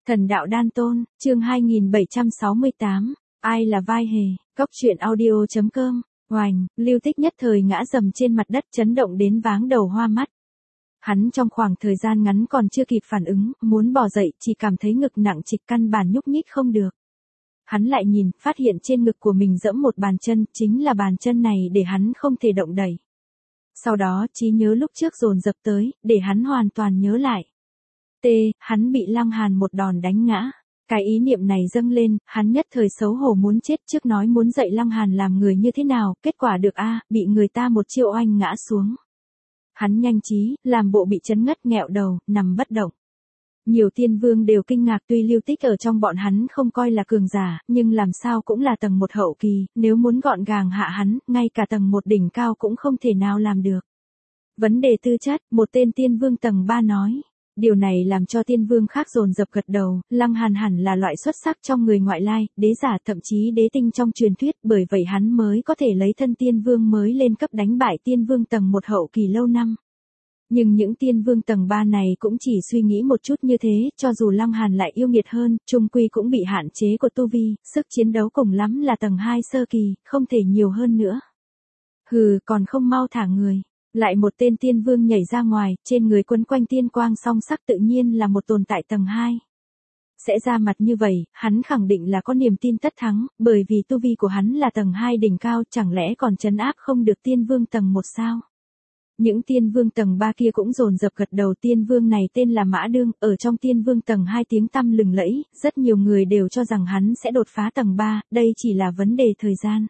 Thần đạo đan tôn, chương 2768, ai là vai hề, cốc truyện audio.com, oành, Lưu Tích nhất thời ngã rầm trên mặt đất chấn động đến váng đầu hoa mắt. Hắn trong khoảng thời gian ngắn còn chưa kịp phản ứng, muốn bò dậy chỉ cảm thấy ngực nặng trịch căn bản nhúc nhích không được. Hắn lại nhìn, phát hiện trên ngực của mình giẫm một bàn chân, chính là bàn chân này để hắn không thể động đẩy. Sau đó trí nhớ lúc trước dồn dập tới, để hắn hoàn toàn nhớ lại. Hắn bị Lăng Hàn một đòn đánh ngã. Cái ý niệm này dâng lên, hắn nhất thời xấu hổ muốn chết, trước nói muốn dạy Lăng Hàn làm người như thế nào, kết quả được bị người ta một chiêu oanh ngã xuống. Hắn nhanh trí, làm bộ bị chấn ngất nghẹo đầu, nằm bất động. Nhiều tiên vương đều kinh ngạc, tuy Lưu Tích ở trong bọn hắn không coi là cường giả, nhưng làm sao cũng là tầng 1 hậu kỳ, nếu muốn gọn gàng hạ hắn, ngay cả tầng 1 đỉnh cao cũng không thể nào làm được. Vấn đề tư chất, một tên tiên vương tầng 3 nói. Điều này làm cho tiên vương khác dồn dập gật đầu, Lăng Hàn hẳn là loại xuất sắc trong người ngoại lai, đế giả thậm chí đế tinh trong truyền thuyết, bởi vậy hắn mới có thể lấy thân tiên vương mới lên cấp đánh bại tiên vương tầng 1 hậu kỳ lâu năm. Nhưng những tiên vương tầng 3 này cũng chỉ suy nghĩ một chút như thế, cho dù Lăng Hàn lại yêu nghiệt hơn, chung quy cũng bị hạn chế của tu vi, sức chiến đấu cùng lắm là tầng 2 sơ kỳ, không thể nhiều hơn nữa. Hừ, còn không mau thả người. Lại một tên tiên vương nhảy ra ngoài, trên người quấn quanh tiên quang song sắc tự nhiên là một tồn tại tầng 2. Sẽ ra mặt như vậy, hắn khẳng định là có niềm tin tất thắng, bởi vì tu vi của hắn là tầng 2 đỉnh cao, chẳng lẽ còn trấn áp không được tiên vương tầng 1 sao? Những tiên vương tầng 3 kia cũng dồn dập gật đầu, tiên vương này tên là Mã Đương, ở trong tiên vương tầng 2 tiếng tăm lừng lẫy, rất nhiều người đều cho rằng hắn sẽ đột phá tầng 3, đây chỉ là vấn đề thời gian.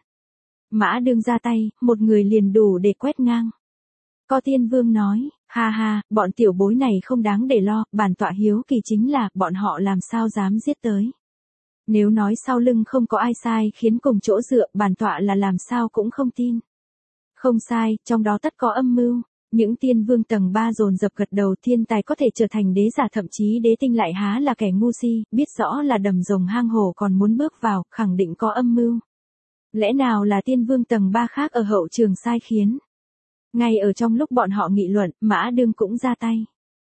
Mã Đương ra tay, một người liền đủ để quét ngang. Có tiên vương nói, ha ha, bọn tiểu bối này không đáng để lo, bản tọa hiếu kỳ chính là, bọn họ làm sao dám giết tới. Nếu nói sau lưng không có ai sai khiến cùng chỗ dựa, bản tọa là làm sao cũng không tin. Không sai, trong đó tất có âm mưu. Những tiên vương tầng 3 dồn dập gật đầu, thiên tài có thể trở thành đế giả thậm chí đế tinh lại há là kẻ ngu si, biết rõ là đầm rồng hang hổ còn muốn bước vào, khẳng định có âm mưu. Lẽ nào là tiên vương tầng 3 khác ở hậu trường sai khiến? Ngay ở trong lúc bọn họ nghị luận, Mã Đương cũng ra tay.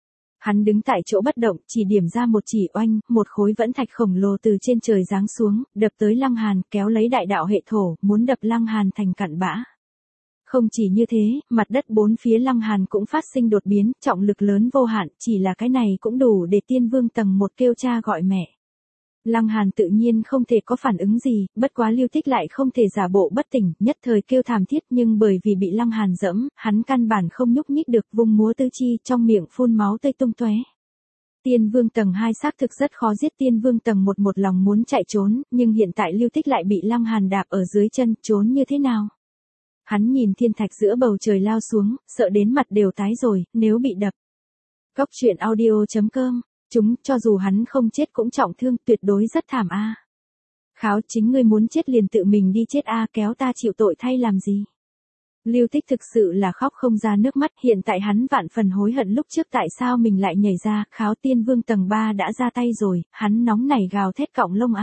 Hắn đứng tại chỗ bất động, chỉ điểm ra một chỉ oanh, một khối vẫn thạch khổng lồ từ trên trời giáng xuống, đập tới Lăng Hàn, kéo lấy đại đạo hệ thổ, muốn đập Lăng Hàn thành cặn bã. Không chỉ như thế, mặt đất bốn phía Lăng Hàn cũng phát sinh đột biến, trọng lực lớn vô hạn, chỉ là cái này cũng đủ để tiên vương tầng 1 kêu cha gọi mẹ. Lăng Hàn tự nhiên không thể có phản ứng gì, bất quá Lưu Tích lại không thể giả bộ bất tỉnh, nhất thời kêu thảm thiết, nhưng bởi vì bị Lăng Hàn giẫm, hắn căn bản không nhúc nhích được, vung múa tứ chi, trong miệng phun máu tươi tung tóe. Tiên vương tầng 2 xác thực rất khó giết, tiên vương tầng 1 một lòng muốn chạy trốn, nhưng hiện tại Lưu Tích lại bị Lăng Hàn đạp ở dưới chân, trốn như thế nào? Hắn nhìn thiên thạch giữa bầu trời lao xuống, sợ đến mặt đều tái rồi, nếu bị đập. Cốc truyện audio.com, cho dù hắn không chết cũng trọng thương, tuyệt đối rất thảm a. Kháo, chính ngươi muốn chết liền tự mình đi chết kéo ta chịu tội thay làm gì? Lưu Tích thực sự là khóc không ra nước mắt, hiện tại hắn vạn phần hối hận lúc trước tại sao mình lại nhảy ra, kháo tiên vương tầng 3 đã ra tay rồi, hắn nóng nảy gào thét cọng lông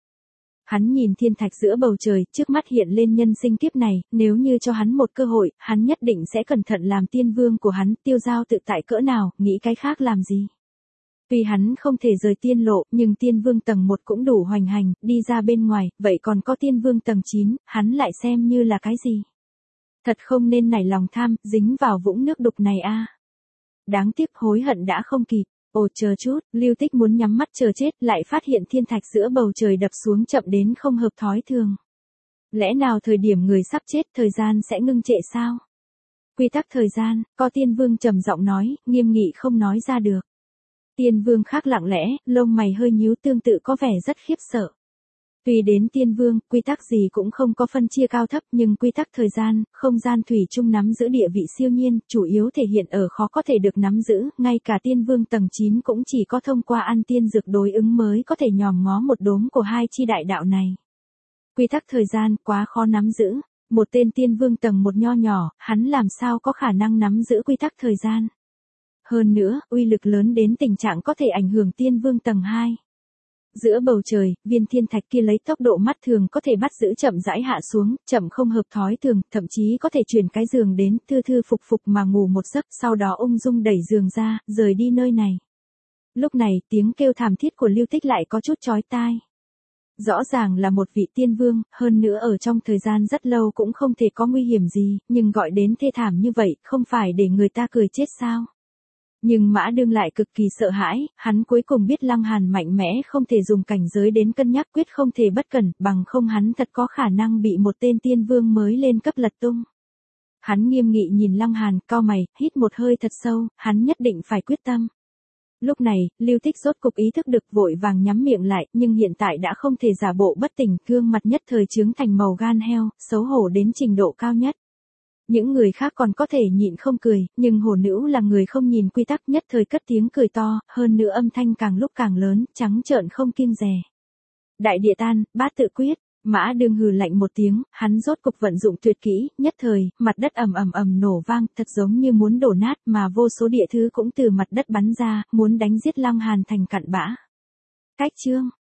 Hắn nhìn thiên thạch giữa bầu trời, trước mắt hiện lên nhân sinh kiếp này, nếu như cho hắn một cơ hội, hắn nhất định sẽ cẩn thận làm tiên vương của hắn, tiêu dao tự tại cỡ nào, nghĩ cái khác làm gì. Tuy hắn không thể rời tiên lộ, nhưng tiên vương tầng 1 cũng đủ hoành hành, đi ra bên ngoài, vậy còn có tiên vương tầng 9, hắn lại xem như là cái gì. Thật không nên nảy lòng tham, dính vào vũng nước đục này Đáng tiếc hối hận đã không kịp. Chờ chút, Lưu Tích muốn nhắm mắt chờ chết, lại phát hiện thiên thạch giữa bầu trời đập xuống chậm đến không hợp thói thường. Lẽ nào thời điểm người sắp chết thời gian sẽ ngưng trệ sao? Quy tắc thời gian, có tiên vương trầm giọng nói, nghiêm nghị không nói ra được. Tiên vương khác lặng lẽ, lông mày hơi nhíu, tương tự có vẻ rất khiếp sợ. Tuy đến tiên vương, quy tắc gì cũng không có phân chia cao thấp, nhưng quy tắc thời gian, không gian thủy chung nắm giữ địa vị siêu nhiên, chủ yếu thể hiện ở khó có thể được nắm giữ, ngay cả tiên vương tầng 9 cũng chỉ có thông qua ăn tiên dược đối ứng mới có thể nhòm ngó một đốm của hai chi đại đạo này. Quy tắc thời gian quá khó nắm giữ, một tên tiên vương tầng 1 nho nhỏ, hắn làm sao có khả năng nắm giữ quy tắc thời gian. Hơn nữa, uy lực lớn đến tình trạng có thể ảnh hưởng tiên vương tầng 2. Giữa bầu trời, viên thiên thạch kia lấy tốc độ mắt thường có thể bắt giữ chậm rãi hạ xuống, chậm không hợp thói thường, thậm chí có thể chuyển cái giường đến, thư thư phục phục mà ngủ một giấc, sau đó ung dung đẩy giường ra, rời đi nơi này. Lúc này tiếng kêu thảm thiết của Lưu Tích lại có chút chói tai. Rõ ràng là một vị tiên vương, hơn nữa ở trong thời gian rất lâu cũng không thể có nguy hiểm gì, nhưng gọi đến thê thảm như vậy, không phải để người ta cười chết sao? Nhưng Mã Đương lại cực kỳ sợ hãi, hắn cuối cùng biết Lăng Hàn mạnh mẽ không thể dùng cảnh giới đến cân nhắc, quyết không thể bất cẩn, bằng không hắn thật có khả năng bị một tên tiên vương mới lên cấp lật tung. Hắn nghiêm nghị nhìn Lăng Hàn, cau mày, hít một hơi thật sâu, hắn nhất định phải quyết tâm. Lúc này, Lưu Tích rốt cục ý thức được, vội vàng nhắm miệng lại, nhưng hiện tại đã không thể giả bộ bất tỉnh, gương mặt nhất thời trướng thành màu gan heo, xấu hổ đến trình độ cao nhất. Những người khác còn có thể nhịn không cười, nhưng hổ nữ là người không nhìn quy tắc, nhất thời cất tiếng cười to, hơn nữa âm thanh càng lúc càng lớn, trắng trợn không kiêng dè. Đại địa tan, bát tự quyết. Mã Đương hừ lạnh một tiếng, hắn rốt cục vận dụng tuyệt kỹ, nhất thời, mặt đất ầm ầm ầm nổ vang, thật giống như muốn đổ nát, mà vô số địa thứ cũng từ mặt đất bắn ra, muốn đánh giết Lăng Hàn thành cặn bã. Cách chương